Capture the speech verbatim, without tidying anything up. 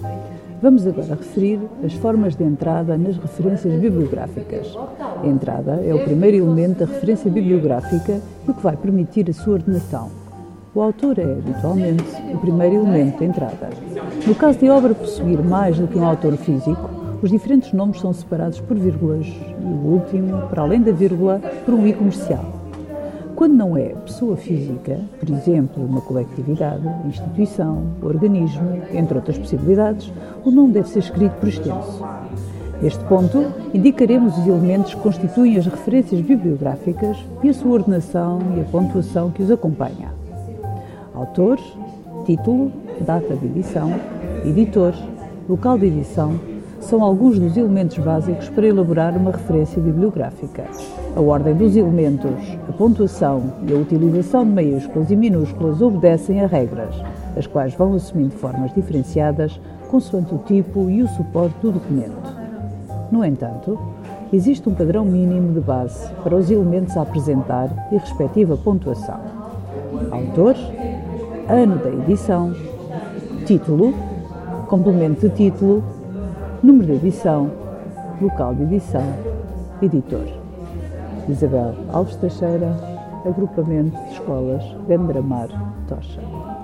Vamos agora referir as formas de entrada nas referências bibliográficas. A entrada é o primeiro elemento da referência bibliográfica e o que vai permitir a sua ordenação. O autor é, habitualmente, o primeiro elemento de entrada. No caso de a obra possuir mais do que um autor físico, os diferentes nomes são separados por vírgulas e o último, para além da vírgula, por um i comercial. Quando não é pessoa física, por exemplo, uma coletividade, instituição, organismo, entre outras possibilidades, o nome deve ser escrito por extenso. Neste ponto, indicaremos os elementos que constituem as referências bibliográficas e a sua ordenação e a pontuação que os acompanha. Autor, título, data de edição, editor, local de edição, são alguns dos elementos básicos para elaborar uma referência bibliográfica. A ordem dos elementos, a pontuação e a utilização de maiúsculas e minúsculas obedecem a regras, as quais vão assumindo formas diferenciadas consoante o tipo e o suporte do documento. No entanto, existe um padrão mínimo de base para os elementos a apresentar e respectiva pontuação. Autor, ano da edição, título, complemento de título, número de edição, local de edição, editor. Isabel Alves Teixeira, Agrupamento de Escolas Vendramar, Tocha.